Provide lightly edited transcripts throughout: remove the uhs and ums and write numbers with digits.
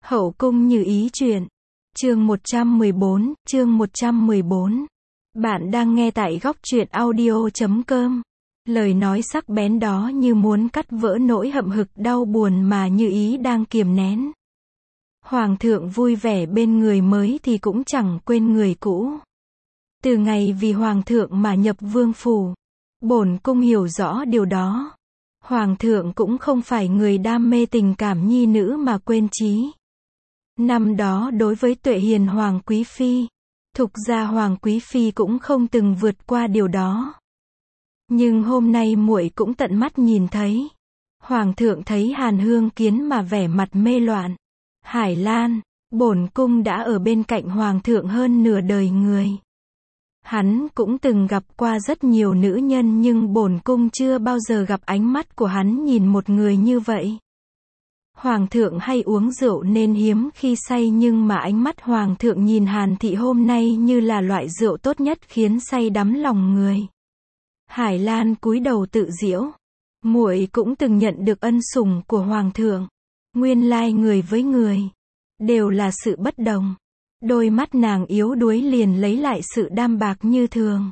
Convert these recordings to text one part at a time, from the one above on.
Hậu cung Như Ý truyện. Chương 114. Bạn đang nghe tại góc truyện audio.com. Lời nói sắc bén đó như muốn cắt vỡ nỗi hậm hực đau buồn mà Như Ý đang kiềm nén. Hoàng thượng vui vẻ bên người mới thì cũng chẳng quên người cũ. Từ ngày vì hoàng thượng mà nhập vương phủ, bổn cung hiểu rõ điều đó. Hoàng thượng cũng không phải người đam mê tình cảm nhi nữ mà quên trí. Năm đó đối với Tuệ Hiền Hoàng Quý Phi, Thục gia Hoàng Quý Phi cũng không từng vượt qua điều đó. Nhưng hôm nay muội cũng tận mắt nhìn thấy. Hoàng thượng thấy Hàn Hương Kiến mà vẻ mặt mê loạn. Hải Lan, bổn cung đã ở bên cạnh hoàng thượng hơn nửa đời người. Hắn cũng từng gặp qua rất nhiều nữ nhân nhưng bổn cung chưa bao giờ gặp ánh mắt của hắn nhìn một người như vậy. Hoàng thượng hay uống rượu nên hiếm khi say nhưng mà ánh mắt hoàng thượng nhìn Hàn thị hôm nay như là loại rượu tốt nhất khiến say đắm lòng người. Hải Lan cúi đầu tự giễu. Muội cũng từng nhận được ân sủng của hoàng thượng. Nguyên lai người với người đều là sự bất đồng. Đôi mắt nàng yếu đuối liền lấy lại sự đam bạc như thường.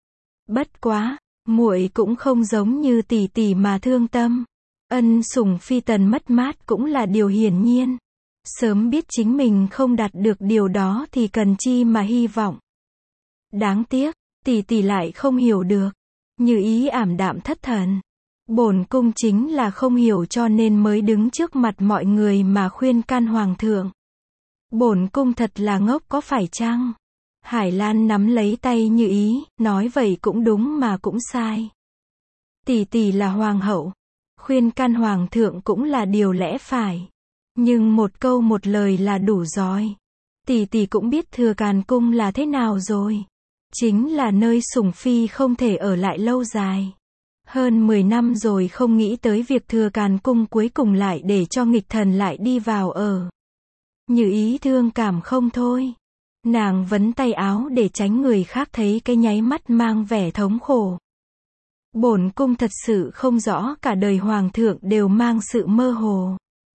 Bất quá, muội cũng không giống như tỷ tỷ mà thương tâm. Ân sủng phi tần mất mát cũng là điều hiển nhiên. Sớm biết chính mình không đạt được điều đó thì cần chi mà hy vọng. Đáng tiếc, tỷ tỷ lại không hiểu được. Như Ý ảm đạm thất thần. Bổn cung chính là không hiểu cho nên mới đứng trước mặt mọi người mà khuyên can hoàng thượng. Bổn cung thật là ngốc có phải chăng? Hải Lan nắm lấy tay Như Ý, nói vậy cũng đúng mà cũng sai. Tỷ tỷ là hoàng hậu, khuyên can hoàng thượng cũng là điều lẽ phải. Nhưng một câu một lời là đủ rồi. Tỷ tỷ cũng biết Thừa Càn cung là thế nào rồi. Chính là nơi sủng phi không thể ở lại lâu dài. Hơn 10 năm rồi không nghĩ tới việc Thừa Càn cung cuối cùng lại để cho nghịch thần lại đi vào ở. Như Ý thương cảm không thôi. Nàng vấn tay áo để tránh người khác thấy cái nháy mắt mang vẻ thống khổ. Bổn cung thật sự không rõ cả đời hoàng thượng đều mang sự mơ hồ.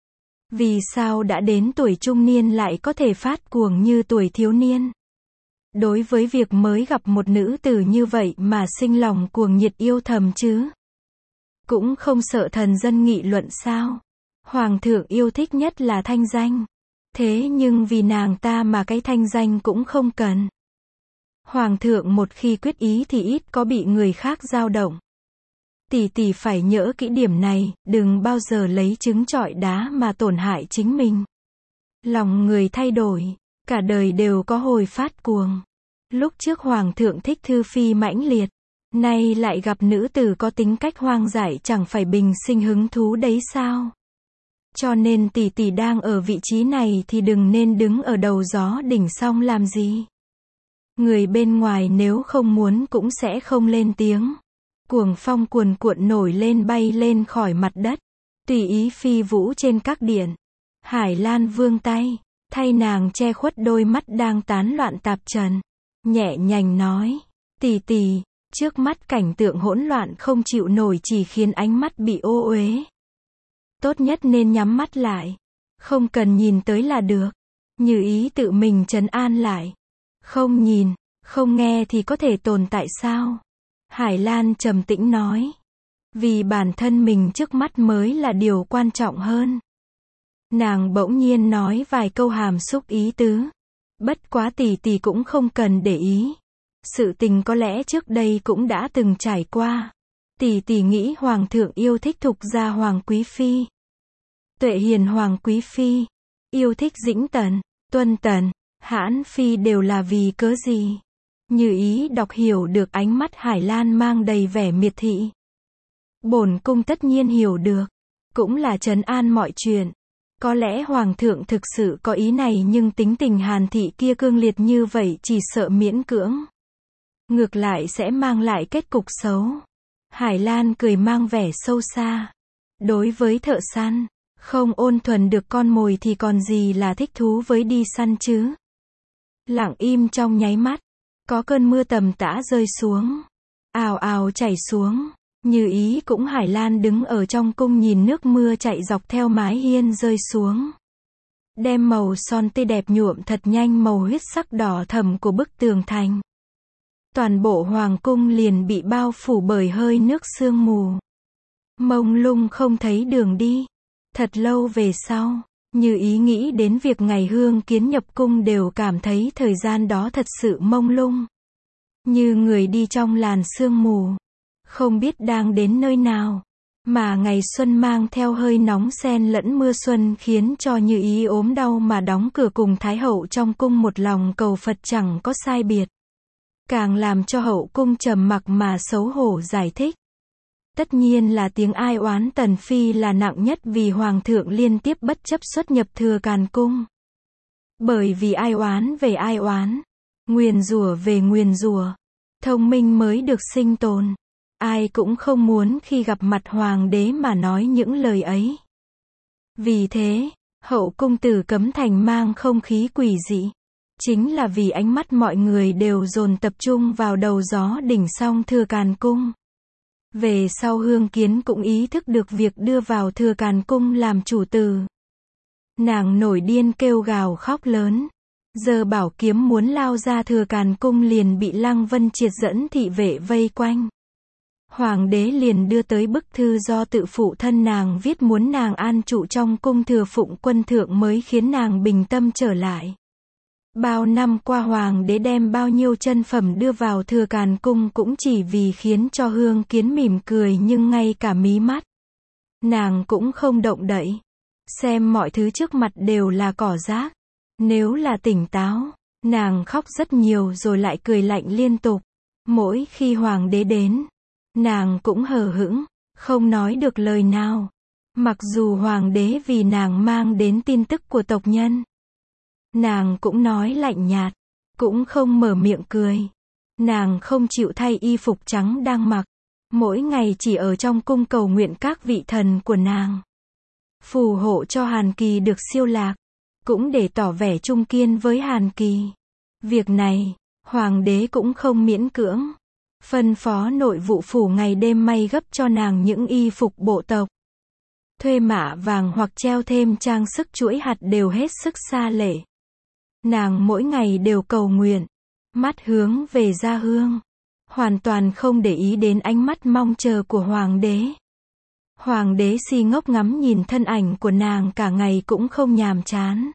Vì sao đã đến tuổi trung niên lại có thể phát cuồng như tuổi thiếu niên? Đối với việc mới gặp một nữ tử như vậy mà sinh lòng cuồng nhiệt yêu thầm chứ? Cũng không sợ thần dân nghị luận sao? Hoàng thượng yêu thích nhất là thanh danh. Thế nhưng vì nàng ta mà cái thanh danh cũng không cần. Hoàng thượng một khi quyết ý thì ít có bị người khác dao động. Tỷ tỷ phải nhớ kỹ điểm này, đừng bao giờ lấy trứng trọi đá mà tổn hại chính mình. Lòng người thay đổi, cả đời đều có hồi phát cuồng. Lúc trước hoàng thượng thích Thư Phi mãnh liệt, nay lại gặp nữ tử có tính cách hoang dại chẳng phải bình sinh hứng thú đấy sao? Cho nên tỷ tỷ đang ở vị trí này thì đừng nên đứng ở đầu gió đỉnh song làm gì. Người bên ngoài nếu không muốn cũng sẽ không lên tiếng. Cuồng phong cuồn cuộn nổi lên bay lên khỏi mặt đất, tùy ý phi vũ trên các điện. Hải Lan vươn tay, thay nàng che khuất đôi mắt đang tán loạn tạp trần. Nhẹ nhàng nói, tỷ tỷ, trước mắt cảnh tượng hỗn loạn không chịu nổi chỉ khiến ánh mắt bị ô uế. Tốt nhất nên nhắm mắt lại. Không cần nhìn tới là được. Như Ý tự mình trấn an lại. Không nhìn, không nghe thì có thể tồn tại sao? Hải Lan trầm tĩnh nói. Vì bản thân mình trước mắt mới là điều quan trọng hơn. Nàng bỗng nhiên nói vài câu hàm xúc ý tứ. Bất quá tỷ tỷ cũng không cần để ý. Sự tình có lẽ trước đây cũng đã từng trải qua. Tỷ tỷ nghĩ hoàng thượng yêu thích Thục gia Hoàng Quý Phi, Tuệ Hiền Hoàng Quý Phi, yêu thích Dĩnh Tần, Tuân Tần, Hãn Phi đều là vì cớ gì? Như Ý đọc hiểu được ánh mắt Hải Lan mang đầy vẻ miệt thị. Bổn cung tất nhiên hiểu được, cũng là trấn an mọi chuyện. Có lẽ hoàng thượng thực sự có ý này nhưng tính tình Hàn thị kia cương liệt như vậy chỉ sợ miễn cưỡng. Ngược lại sẽ mang lại kết cục xấu. Hải Lan cười mang vẻ sâu xa. Đối với thợ săn, không ôn thuần được con mồi thì còn gì là thích thú với đi săn chứ. Lặng im trong nháy mắt, có cơn mưa tầm tã rơi xuống. Ào ào chảy xuống. Như Ý cũng Hải Lan đứng ở trong cung nhìn nước mưa chạy dọc theo mái hiên rơi xuống. đem màu son tươi đẹp nhuộm thật nhanh màu huyết sắc đỏ thẫm của bức tường thành. Toàn bộ hoàng cung liền bị bao phủ bởi hơi nước sương mù. Mông lung không thấy đường đi. Thật lâu về sau, Như Ý nghĩ đến việc ngày Hương Kiến nhập cung đều cảm thấy thời gian đó thật sự mông lung. Như người đi trong làn sương mù. Không biết đang đến nơi nào. Mà ngày xuân mang theo hơi nóng xen lẫn mưa xuân khiến cho Như Ý ốm đau mà đóng cửa cùng Thái hậu trong cung một lòng cầu Phật chẳng có sai biệt. Càng làm cho hậu cung trầm mặc mà xấu hổ giải thích. Tất nhiên là tiếng ai oán Tần Phi là nặng nhất vì Hoàng thượng liên tiếp bất chấp xuất nhập Thừa Càn cung. Bởi vì ai oán về ai oán, nguyền rủa về nguyền rủa, thông minh mới được sinh tồn. Ai cũng không muốn khi gặp mặt Hoàng đế mà nói những lời ấy. Vì thế, hậu cung Tử Cấm Thành mang không khí quỷ dị. Chính là vì ánh mắt mọi người đều dồn tập trung vào đầu gió đỉnh song Thừa Càn cung. Về sau Hương Kiến cũng ý thức được việc đưa vào Thừa Càn cung làm chủ tử. Nàng nổi điên kêu gào khóc lớn. Giờ bảo kiếm muốn lao ra Thừa Càn cung liền bị Lăng Vân Triệt dẫn thị vệ vây quanh. Hoàng đế liền đưa tới bức thư do tự phụ thân nàng viết muốn nàng an trụ trong cung Thừa Phụng Quân thượng mới khiến nàng bình tâm trở lại. Bao năm qua Hoàng đế đem bao nhiêu chân phẩm đưa vào Thừa Càn cung cũng chỉ vì khiến cho Hương Kiến mỉm cười nhưng ngay cả mí mắt nàng cũng không động đậy. Xem mọi thứ trước mặt đều là cỏ rác. Nếu là tỉnh táo, nàng khóc rất nhiều rồi lại cười lạnh liên tục. Mỗi khi Hoàng đế đến, nàng cũng hờ hững, không nói được lời nào. Mặc dù Hoàng đế vì nàng mang đến tin tức của tộc nhân, nàng cũng nói lạnh nhạt, cũng không mở miệng cười. Nàng không chịu thay y phục trắng đang mặc, mỗi ngày chỉ ở trong cung cầu nguyện các vị thần của nàng. Phù hộ cho Hàn Kỳ được siêu lạc, cũng để tỏ vẻ trung kiên với Hàn Kỳ. Việc này, Hoàng đế cũng không miễn cưỡng. Phân phó nội vụ phủ ngày đêm may gấp cho nàng những y phục bộ tộc. Thuê mạ vàng hoặc treo thêm trang sức chuỗi hạt đều hết sức xa lệ. Nàng mỗi ngày đều cầu nguyện, mắt hướng về gia hương, hoàn toàn không để ý đến ánh mắt mong chờ của Hoàng đế. Hoàng đế si ngốc ngắm nhìn thân ảnh của nàng cả ngày cũng không nhàm chán.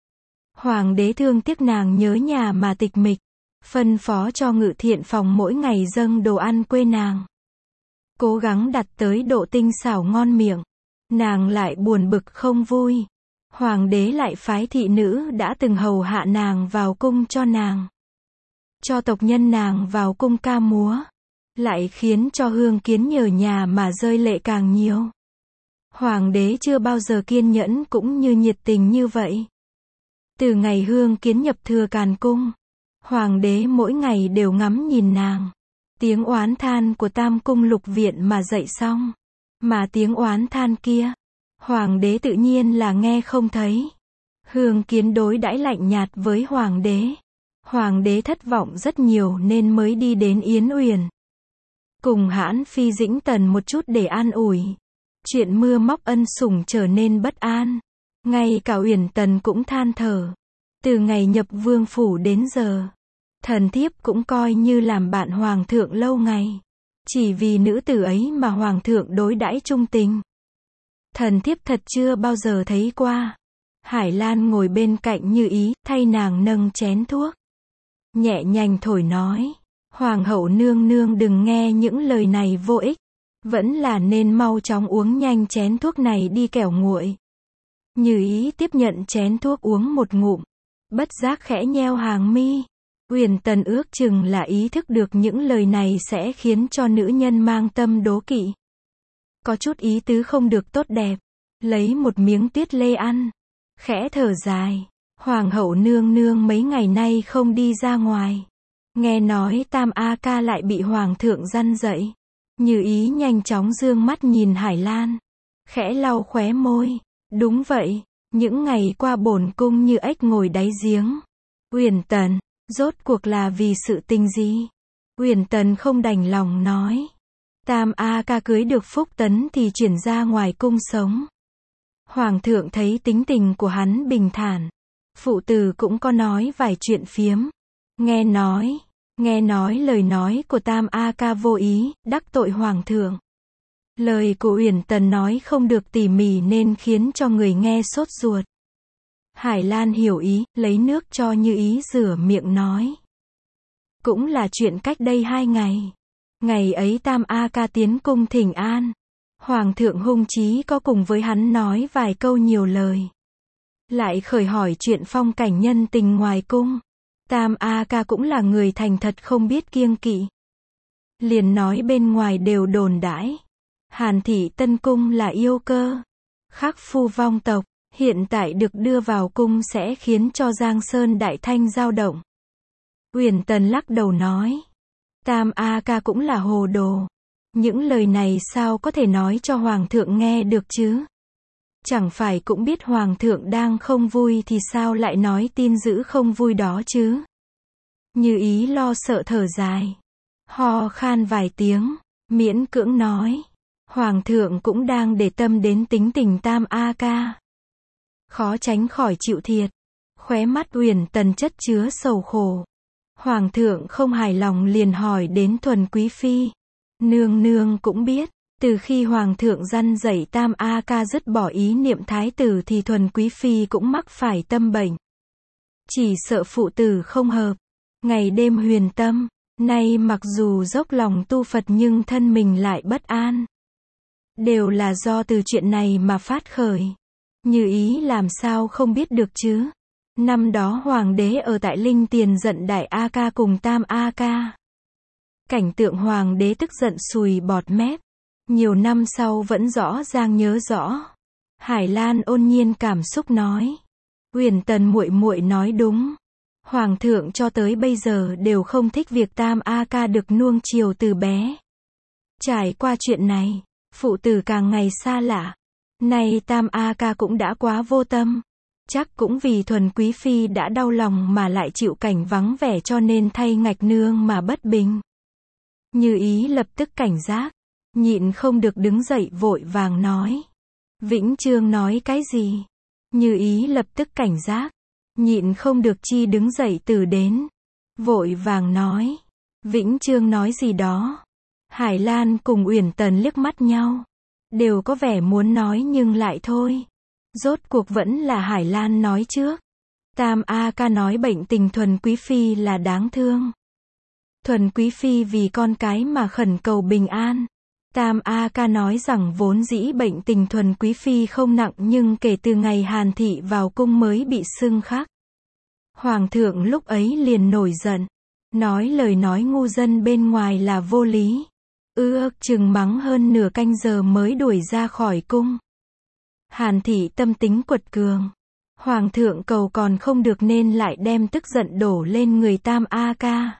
Hoàng đế thương tiếc nàng nhớ nhà mà tịch mịch, phân phó cho ngự thiện phòng mỗi ngày dâng đồ ăn quê nàng. Cố gắng đặt tới độ tinh xảo ngon miệng, nàng lại buồn bực không vui. Hoàng đế lại phái thị nữ đã từng hầu hạ nàng vào cung cho nàng. Cho tộc nhân nàng vào cung ca múa. Lại khiến cho Hương Kiến nhờ nhà mà rơi lệ càng nhiều. Hoàng đế chưa bao giờ kiên nhẫn cũng như nhiệt tình như vậy. Từ ngày Hương Kiến nhập Thừa Càn cung, Hoàng đế mỗi ngày đều ngắm nhìn nàng. Tiếng oán than của Tam cung lục viện mà dậy xong. Mà tiếng oán than kia, Hoàng đế tự nhiên là nghe không thấy. Hương Kiến đối đãi lạnh nhạt với Hoàng đế. Hoàng đế thất vọng rất nhiều nên mới đi đến Yến Uyển. Cùng Hãn Phi Dĩnh Tần một chút để an ủi. Chuyện mưa móc ân sủng trở nên bất an. Ngay cả Uyển Tần cũng than thở. Từ ngày nhập vương phủ đến giờ, thần thiếp cũng coi như làm bạn Hoàng thượng lâu ngày. Chỉ vì nữ tử ấy mà Hoàng thượng đối đãi trung tình. Thần thiếp thật chưa bao giờ thấy qua. Hải Lan ngồi bên cạnh Như Ý, thay nàng nâng chén thuốc. Nhẹ nhàng thổi nói. Hoàng hậu nương nương đừng nghe những lời này vô ích. Vẫn là nên mau chóng uống nhanh chén thuốc này đi kẻo nguội. Như Ý tiếp nhận chén thuốc uống một ngụm. Bất giác khẽ nheo hàng mi. Uyển Tần ước chừng là ý thức được những lời này sẽ khiến cho nữ nhân mang tâm đố kỵ. Có chút ý tứ không được tốt đẹp. Lấy một miếng tuyết lê ăn. Khẽ thở dài. Hoàng hậu nương nương mấy ngày nay không đi ra ngoài. Nghe nói Tam A Ca lại bị Hoàng thượng răn dậy. Như Ý nhanh chóng dương mắt nhìn Hải Lan. Khẽ lau khóe môi. Đúng vậy, những ngày qua bổn cung như ếch ngồi đáy giếng. Uyển Tần, rốt cuộc là vì sự tình gì? Uyển Tần không đành lòng nói. Tam A Ca cưới được Phúc Tấn thì chuyển ra ngoài cung sống. Hoàng thượng thấy tính tình của hắn bình thản. Phụ tử cũng có nói vài chuyện phiếm. Nghe nói lời nói của Tam A Ca vô ý, đắc tội Hoàng thượng. Lời của Uyển Tần nói không được tỉ mỉ nên khiến cho người nghe sốt ruột. Hải Lan hiểu ý, lấy nước cho Như Ý rửa miệng nói. Cũng là chuyện cách đây 2 ngày. Ngày ấy Tam A Ca tiến cung thỉnh an. Hoàng thượng hung chí có cùng với hắn nói vài câu nhiều lời. Lại khởi hỏi chuyện phong cảnh nhân tình ngoài cung. Tam A Ca cũng là người thành thật không biết kiêng kỵ. Liền nói bên ngoài đều đồn đãi. Hàn thị tân cung là yêu cơ. Khắc phu vong tộc. Hiện tại được đưa vào cung sẽ khiến cho Giang Sơn Đại Thanh dao động. Uyển Tần lắc đầu nói. Tam A Ca cũng là hồ đồ. Những lời này sao có thể nói cho Hoàng thượng nghe được chứ? Chẳng phải cũng biết Hoàng thượng đang không vui thì sao lại nói tin dữ không vui đó chứ? Như Ý lo sợ thở dài. Ho khan vài tiếng, miễn cưỡng nói. Hoàng thượng cũng đang để tâm đến tính tình Tam A Ca. Khó tránh khỏi chịu thiệt. Khóe mắt Uyển Tần chất chứa sầu khổ. Hoàng thượng không hài lòng liền hỏi đến Thuần Quý Phi. Nương nương cũng biết, từ khi Hoàng thượng răn dạy Tam A Ca dứt bỏ ý niệm thái tử thì Thuần Quý Phi cũng mắc phải tâm bệnh. Chỉ sợ phụ tử không hợp. Ngày đêm huyền tâm. Nay mặc dù dốc lòng tu Phật nhưng thân mình lại bất an. Đều là do từ chuyện này mà phát khởi. Như Ý làm sao không biết được chứ? Năm đó Hoàng đế ở tại Linh Tiền giận Đại A Ca cùng Tam A Ca. Cảnh tượng Hoàng đế tức giận sùi bọt mép. Nhiều năm sau vẫn rõ ràng nhớ rõ. Hải Lan ôn nhiên cảm xúc nói. Uyển Tần muội muội nói đúng. Hoàng thượng cho tới bây giờ đều không thích việc Tam A Ca được nuông chiều từ bé. Trải qua chuyện này, phụ tử càng ngày xa lạ. Nay Tam A Ca cũng đã quá vô tâm. Chắc cũng vì Thuần Quý Phi đã đau lòng mà lại chịu cảnh vắng vẻ cho nên thay ngạch nương mà bất bình. Như Ý lập tức cảnh giác. Nhịn không được đứng dậy vội vàng nói. Vĩnh Chương nói cái gì? Như Ý lập tức cảnh giác. Nhịn không được chi đứng dậy từ đến. Vội vàng nói. Vĩnh Chương nói gì đó? Hải Lan cùng Uyển Tần liếc mắt nhau. Đều có vẻ muốn nói nhưng lại thôi. Rốt cuộc vẫn là Hải Lan nói trước. Tam A Ca nói bệnh tình Thuần Quý Phi là đáng thương. Thuần Quý Phi vì con cái mà khẩn cầu bình an. Tam A Ca nói rằng vốn dĩ bệnh tình Thuần Quý Phi không nặng nhưng kể từ ngày Hàn thị vào cung mới bị xưng khắc. Hoàng thượng lúc ấy liền nổi giận. Nói lời nói ngu dân bên ngoài là vô lý. Ước chừng mắng hơn nửa canh giờ mới đuổi ra khỏi cung. Hàn thị tâm tính quật cường. Hoàng thượng cầu còn không được nên lại đem tức giận đổ lên người Tam A Ca.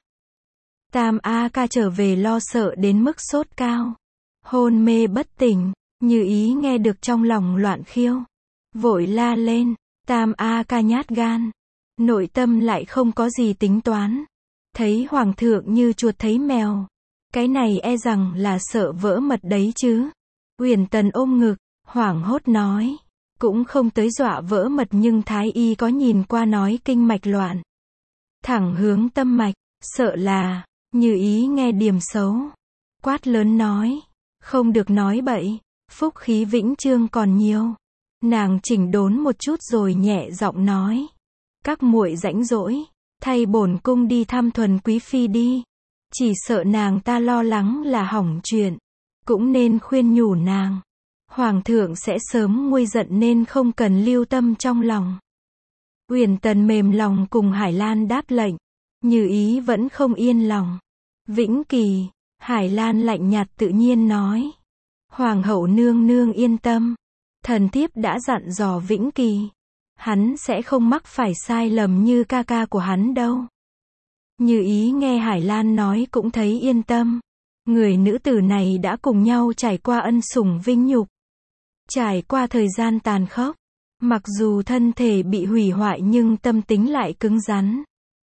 Tam A Ca trở về lo sợ đến mức sốt cao. Hôn mê bất tỉnh. Như Ý nghe được trong lòng loạn khiêu. Vội la lên. Tam A Ca nhát gan. Nội tâm lại không có gì tính toán. Thấy Hoàng thượng như chuột thấy mèo. Cái này e rằng là sợ vỡ mật đấy chứ. Uyển Tần ôm ngực, hoảng hốt nói. Cũng không tới dọa vỡ mật nhưng Thái y có nhìn qua nói kinh mạch loạn. Thẳng hướng tâm mạch, sợ là, Như Ý nghe điềm xấu. Quát lớn nói. Không được nói bậy, phúc khí Vĩnh Chương còn nhiều. Nàng chỉnh đốn một chút rồi nhẹ giọng nói. Các muội rãnh rỗi, thay bổn cung đi thăm Thuần Quý Phi đi. Chỉ sợ nàng ta lo lắng là hỏng chuyện. Cũng nên khuyên nhủ nàng. Hoàng thượng sẽ sớm nguôi giận nên không cần lưu tâm trong lòng. Uyển Tần mềm lòng cùng Hải Lan đáp lệnh. Như Ý vẫn không yên lòng. Vĩnh Kỳ, Hải Lan lạnh nhạt tự nhiên nói. Hoàng hậu nương nương yên tâm. Thần thiếp đã dặn dò Vĩnh Kỳ. Hắn sẽ không mắc phải sai lầm như ca ca của hắn đâu. Như Ý nghe Hải Lan nói cũng thấy yên tâm. Người nữ tử này đã cùng nhau trải qua ân sủng vinh nhục. Trải qua thời gian tàn khốc. Mặc dù thân thể bị hủy hoại nhưng tâm tính lại cứng rắn.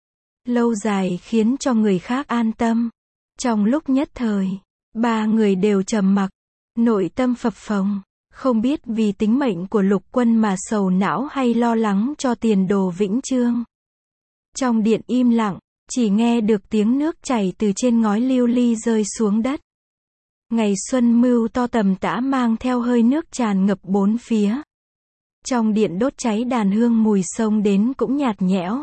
Lâu dài khiến cho người khác an tâm. Trong lúc nhất thời, ba người đều trầm mặc. Nội tâm phập phồng. Không biết vì tính mệnh của Lục Quân mà sầu não hay lo lắng cho tiền đồ Vĩnh Chương. Trong điện im lặng, chỉ nghe được tiếng nước chảy từ trên ngói lưu ly rơi xuống đất. Ngày xuân mưu to tầm tã mang theo hơi nước tràn ngập bốn phía. Trong điện đốt cháy đàn hương mùi sông đến cũng nhạt nhẽo.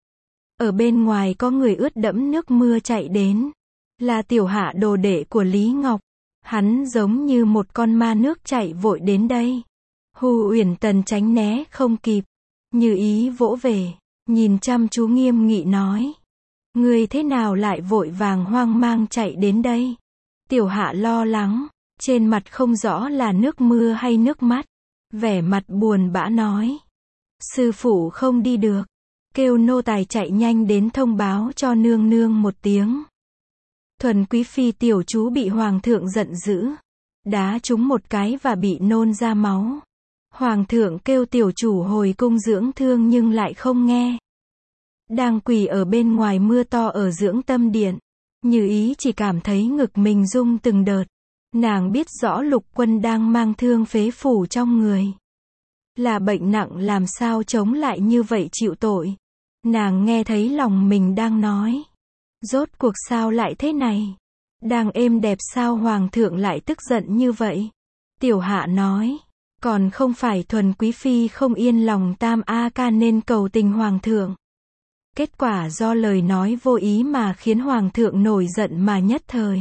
Ở bên ngoài có người ướt đẫm nước mưa chạy đến. Là Tiểu Hạ đồ đệ của Lý Ngọc. Hắn giống như một con ma nước chạy vội đến đây. Hù Uyển Tần tránh né không kịp. Như Ý vỗ về, nhìn chăm chú nghiêm nghị nói. Người thế nào lại vội vàng hoang mang chạy đến đây? Tiểu Hạ lo lắng, trên mặt không rõ là nước mưa hay nước mắt. Vẻ mặt buồn bã nói. Sư phụ không đi được. Kêu nô tài chạy nhanh đến thông báo cho nương nương một tiếng. Thuần quý phi tiểu chú bị hoàng thượng giận dữ. Đá trúng một cái và bị nôn ra máu. Hoàng thượng kêu tiểu chủ hồi cung dưỡng thương nhưng lại không nghe. Đang quỳ ở bên ngoài mưa to ở dưỡng tâm điện. Như Ý chỉ cảm thấy ngực mình rung từng đợt. Nàng biết rõ Lục Quân đang mang thương phế phủ trong người. Là bệnh nặng làm sao chống lại như vậy chịu tội. Nàng nghe thấy lòng mình đang nói. Rốt cuộc sao lại thế này? Đang êm đẹp sao hoàng thượng lại tức giận như vậy? Tiểu Hạ nói. Còn không phải thuần quý phi không yên lòng Tam A Ca nên cầu tình hoàng thượng. Kết quả do lời nói vô ý mà khiến hoàng thượng nổi giận mà nhất thời.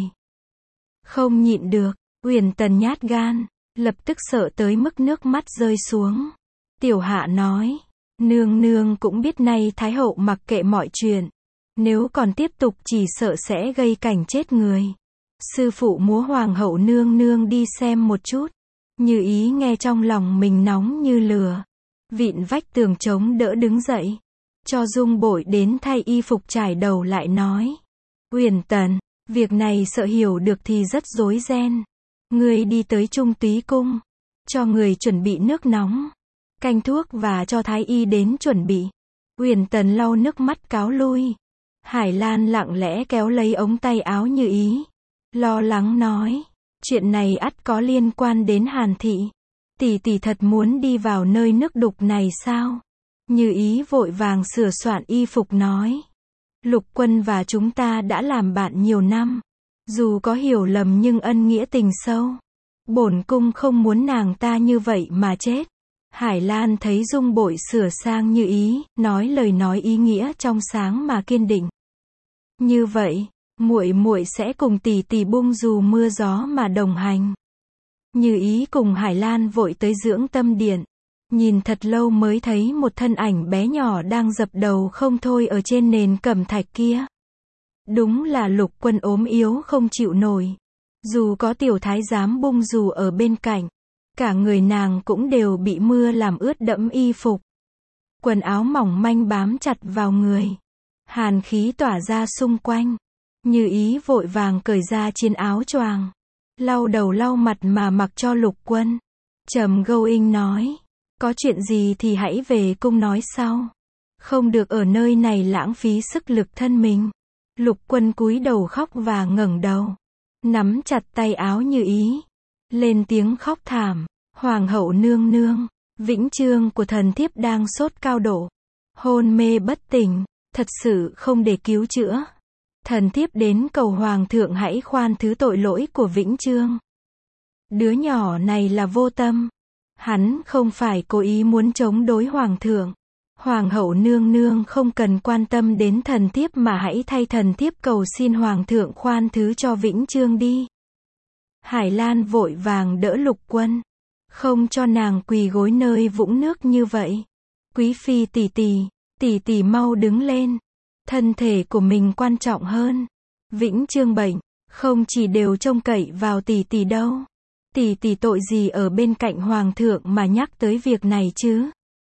Không nhịn được, Uyển Tần nhát gan, lập tức sợ tới mức nước mắt rơi xuống. Tiểu Hạ nói. Nương nương cũng biết nay Thái hậu mặc kệ mọi chuyện. Nếu còn tiếp tục chỉ sợ sẽ gây cảnh chết người. Sư phụ múa hoàng hậu nương nương đi xem một chút. Như Ý nghe trong lòng mình nóng như lửa. Vịn vách tường chống đỡ đứng dậy. Cho Dung Bội đến thay y phục trải đầu lại nói. Uyển Tần, việc này sợ hiểu được thì rất rối ren. Người đi tới Trung Túy cung. Cho người chuẩn bị nước nóng. Canh thuốc và cho thái y đến chuẩn bị. Uyển Tần lau nước mắt cáo lui. Hải Lan lặng lẽ kéo lấy ống tay áo Như Ý. Lo lắng nói. Chuyện này ắt có liên quan đến Hàn thị. Tỷ tỷ thật muốn đi vào nơi nước đục này sao? Như Ý vội vàng sửa soạn y phục nói. Lục Quân và chúng ta đã làm bạn nhiều năm. Dù có hiểu lầm nhưng ân nghĩa tình sâu. Bổn cung không muốn nàng ta như vậy mà chết. Hải Lan thấy Dung Bội sửa sang Như Ý, nói lời nói ý nghĩa trong sáng mà kiên định. Như vậy, muội muội sẽ cùng tỷ tỷ bung dù mưa gió mà đồng hành. Như Ý cùng Hải Lan vội tới dưỡng tâm điện. Nhìn thật lâu mới thấy một thân ảnh bé nhỏ đang dập đầu không thôi ở trên nền cẩm thạch kia. Đúng là Lục Quân ốm yếu không chịu nổi. Dù có tiểu thái giám bung dù ở bên cạnh. Cả người nàng cũng đều bị mưa làm ướt đẫm y phục. Quần áo mỏng manh bám chặt vào người. Hàn khí tỏa ra xung quanh. Như Ý vội vàng cởi ra chiếc áo choàng. Lau đầu lau mặt mà mặc cho Lục Quân. Trầm Gâu Inh nói. Có chuyện gì thì hãy về cung nói sau. Không được ở nơi này lãng phí sức lực thân mình. Lục Quân cúi đầu khóc và ngẩng đầu. Nắm chặt tay áo Như Ý. Lên tiếng khóc thảm. Hoàng hậu nương nương. Vĩnh Chương của thần thiếp đang sốt cao độ. Hôn mê bất tỉnh. Thật sự không để cứu chữa. Thần thiếp đến cầu hoàng thượng hãy khoan thứ tội lỗi của Vĩnh Chương. Đứa nhỏ này là vô tâm. Hắn không phải cố ý muốn chống đối hoàng thượng. Hoàng hậu nương nương không cần quan tâm đến thần thiếp mà hãy thay thần thiếp cầu xin hoàng thượng khoan thứ cho Vĩnh Chương đi. Hải Lan vội vàng đỡ Lục Quân. Không cho nàng quỳ gối nơi vũng nước như vậy. Quý phi tỷ tỷ mau đứng lên. Thân thể của mình quan trọng hơn. Vĩnh Chương bệnh, không chỉ đều trông cậy vào tỷ tỷ đâu. Tỷ tỷ tội gì ở bên cạnh hoàng thượng mà nhắc tới việc này chứ?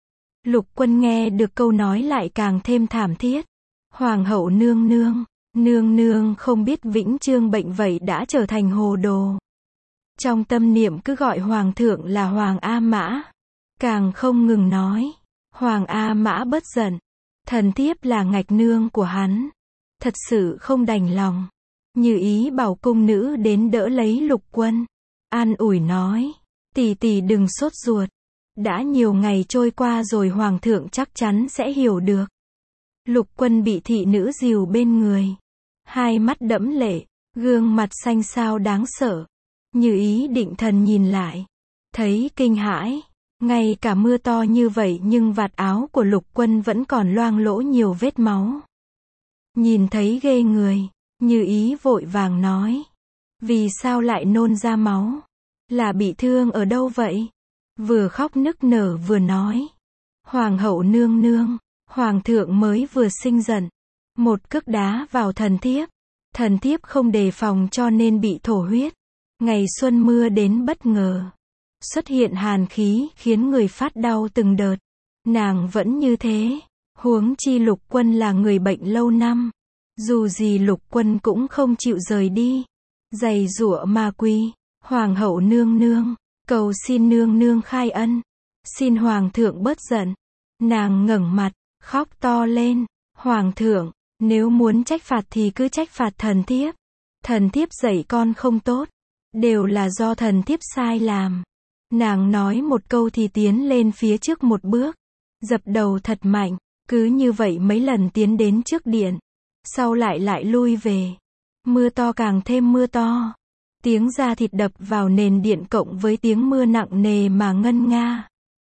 Lục Quân nghe được câu nói lại càng thêm thảm thiết. Hoàng hậu nương nương không biết Vĩnh Chương bệnh vậy đã trở thành hồ đồ. Trong tâm niệm cứ gọi hoàng thượng là Hoàng A Mã. Càng không ngừng nói. Hoàng A Mã bất giận. Thần thiếp là ngạch nương của hắn. Thật sự không đành lòng. Như Ý bảo cung nữ đến đỡ lấy Lục Quân. An ủi nói. Tỷ tỷ đừng sốt ruột. Đã nhiều ngày trôi qua rồi hoàng thượng chắc chắn sẽ hiểu được. Lục Quân bị thị nữ dìu bên người. Hai mắt đẫm lệ, gương mặt xanh xao đáng sợ. Như Ý định thần nhìn lại. Thấy kinh hãi. Ngay cả mưa to như vậy nhưng vạt áo của Lục Quân vẫn còn loang lỗ nhiều vết máu. Nhìn thấy ghê người. Như Ý vội vàng nói. Vì sao lại nôn ra máu? Là bị thương ở đâu vậy? Vừa khóc nức nở vừa nói. Hoàng hậu nương nương. Hoàng thượng mới vừa sinh giận. Một cước đá vào thần thiếp. Thần thiếp không đề phòng cho nên bị thổ huyết. Ngày xuân mưa đến bất ngờ. Xuất hiện hàn khí khiến người phát đau từng đợt. Nàng vẫn như thế. Huống chi Lục Quân là người bệnh lâu năm. Dù gì Lục Quân cũng không chịu rời đi. Giày giụa mà quỳ. Hoàng hậu nương nương. Cầu xin nương nương khai ân. Xin hoàng thượng bớt giận. Nàng ngẩng mặt. Khóc to lên. Hoàng thượng. Nếu muốn trách phạt thì cứ trách phạt thần thiếp. Thần thiếp dạy con không tốt. Đều là do thần thiếp sai làm. Nàng nói một câu thì tiến lên phía trước một bước. Dập đầu thật mạnh. Cứ như vậy mấy lần tiến đến trước điện. Sau lại lui về. Mưa to càng thêm mưa to. Tiếng da thịt đập vào nền điện cộng với tiếng mưa nặng nề mà ngân nga.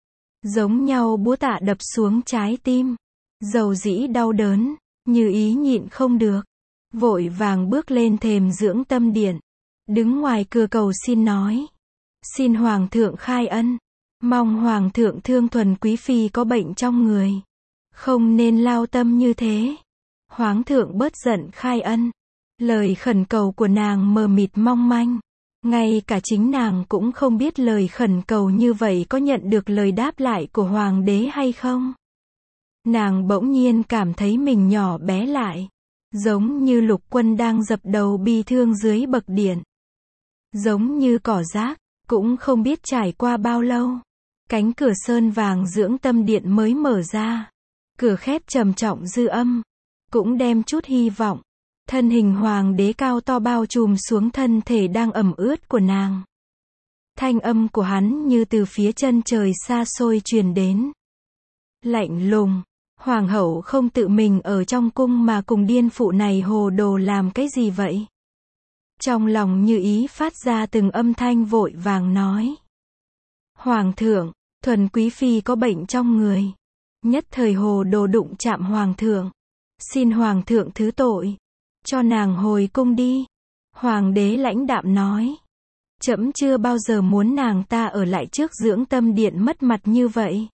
Giống nhau búa tạ đập xuống trái tim. Dầu dĩ đau đớn. Như Ý nhịn không được. Vội vàng bước lên thềm dưỡng tâm điện. Đứng ngoài cửa cầu xin nói. Xin hoàng thượng khai ân. Mong hoàng thượng thương Thuần quý phi có bệnh trong người. Không nên lao tâm như thế. Hoàng thượng bớt giận khai ân. Lời khẩn cầu của nàng mờ mịt mong manh. Ngay cả chính nàng cũng không biết lời khẩn cầu như vậy có nhận được lời đáp lại của hoàng đế hay không. Nàng bỗng nhiên cảm thấy mình nhỏ bé lại. Giống như Lục Quân đang dập đầu bi thương dưới bậc điện. Giống như cỏ rác. Cũng không biết trải qua bao lâu. Cánh cửa sơn vàng dưỡng tâm điện mới mở ra. Cửa khép trầm trọng dư âm. Cũng đem chút hy vọng. Thân hình hoàng đế cao to bao trùm xuống thân thể đang ẩm ướt của nàng. Thanh âm của hắn như từ phía chân trời xa xôi truyền đến. Lạnh lùng. Hoàng hậu không tự mình ở trong cung mà cùng điên phụ này hồ đồ làm cái gì vậy? Trong lòng Như Ý phát ra từng âm thanh vội vàng nói. Hoàng thượng, Thuần quý phi có bệnh trong người. Nhất thời hồ đồ đụng chạm hoàng thượng. Xin hoàng thượng thứ tội. Cho nàng hồi cung đi. Hoàng đế lãnh đạm nói. Trẫm chưa bao giờ muốn nàng ta ở lại trước dưỡng tâm điện mất mặt như vậy.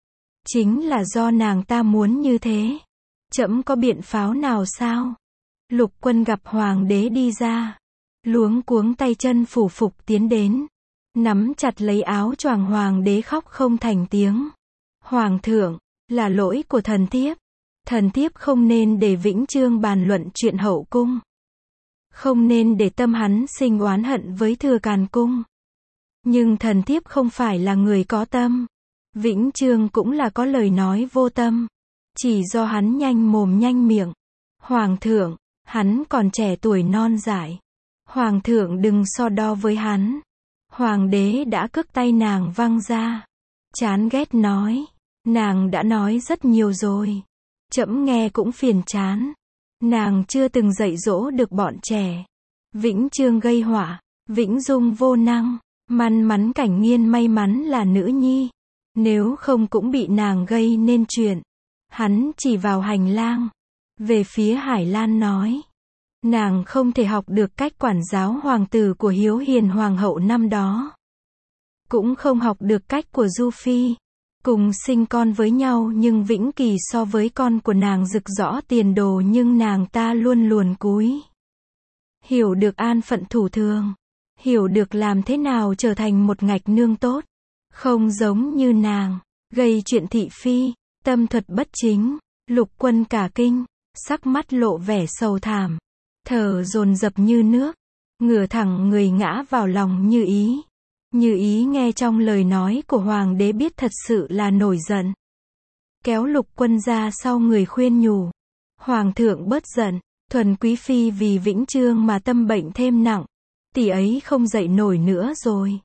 Chính là do nàng ta muốn như thế. Trẫm có biện pháp nào sao? Lục Quân gặp hoàng đế đi ra. Luống cuống tay chân phủ phục tiến đến. Nắm chặt lấy áo choàng hoàng đế khóc không thành tiếng. Hoàng thượng, là lỗi của thần thiếp. Thần thiếp không nên để Vĩnh Chương bàn luận chuyện hậu cung. Không nên để tâm hắn sinh oán hận với Thừa Càn cung. Nhưng thần thiếp không phải là người có tâm. Vĩnh Chương cũng là có lời nói vô tâm. Chỉ do hắn nhanh mồm nhanh miệng. Hoàng thượng, hắn còn trẻ tuổi non dại. Hoàng thượng đừng so đo với hắn. Hoàng đế đã cước tay nàng văng ra. Chán ghét nói. Nàng đã nói rất nhiều rồi. Trẫm nghe cũng phiền chán. Nàng chưa từng dạy dỗ được bọn trẻ. Vĩnh Chương gây họa. Vĩnh Dung vô năng. May mắn Cảnh Nghiên may mắn là nữ nhi. Nếu không cũng bị nàng gây nên chuyện. Hắn chỉ vào hành lang. Về phía Hải Lan nói. Nàng không thể học được cách quản giáo hoàng tử của Hiếu Hiền hoàng hậu năm đó. Cũng không học được cách của Du Phi. Cùng sinh con với nhau nhưng Vĩnh Kỳ so với con của nàng rực rõ tiền đồ nhưng nàng ta luôn luồn cúi. Hiểu được an phận thủ thường. Hiểu được làm thế nào trở thành một ngạch nương tốt. Không giống như nàng. Gây chuyện thị phi. Tâm thuật bất chính. Lục Quân cả kinh. Sắc mắt lộ vẻ sầu thảm. Thở dồn dập như nước. Ngửa thẳng người ngã vào lòng Như Ý. Như Ý nghe trong lời nói của hoàng đế biết thật sự là nổi giận. Kéo Lục Quân ra sau người khuyên nhủ. Hoàng thượng bớt giận. Thuần quý phi vì Vĩnh Chương mà tâm bệnh thêm nặng. Tỷ ấy không dậy nổi nữa rồi.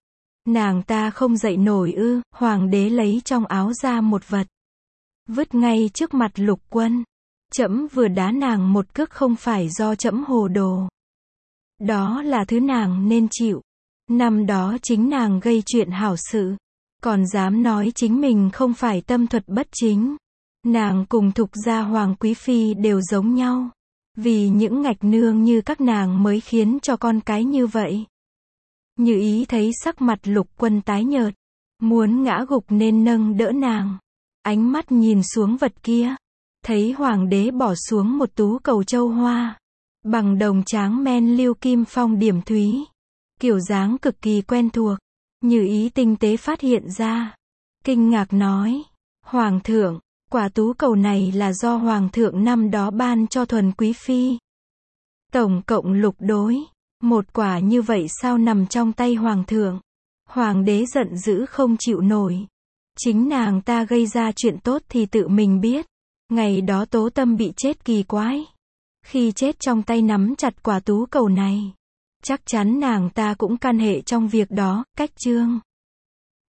Nàng ta không dậy nổi ư? Hoàng đế lấy trong áo ra một vật, vứt ngay trước mặt Lục Quân. Trẫm vừa đá nàng một cước không phải do trẫm hồ đồ. Đó là thứ nàng nên chịu. Năm đó chính nàng gây chuyện hảo sự, còn dám nói chính mình không phải tâm thuật bất chính. Nàng cùng Thục gia Hoàng Quý Phi đều giống nhau. Vì những ngạch nương như các nàng mới khiến cho con cái như vậy. Như Ý thấy sắc mặt Lục Quân tái nhợt, muốn ngã gục nên nâng đỡ nàng. Ánh mắt nhìn xuống vật kia, thấy hoàng đế bỏ xuống một tú cầu châu hoa, bằng đồng tráng men lưu kim phong điểm thúy. Kiểu dáng cực kỳ quen thuộc. Như Ý tinh tế phát hiện ra, kinh ngạc nói: Hoàng thượng, quả tú cầu này là do Hoàng thượng năm đó ban cho Thuần Quý Phi. Tổng cộng lục đối, một quả như vậy sao nằm trong tay Hoàng thượng? Hoàng đế giận dữ không chịu nổi. Chính nàng ta gây ra chuyện tốt thì tự mình biết. Ngày đó Tố Tâm bị chết kỳ quái. Khi chết trong tay nắm chặt quả tú cầu này. Chắc chắn nàng ta cũng can hệ trong việc đó. Cách chương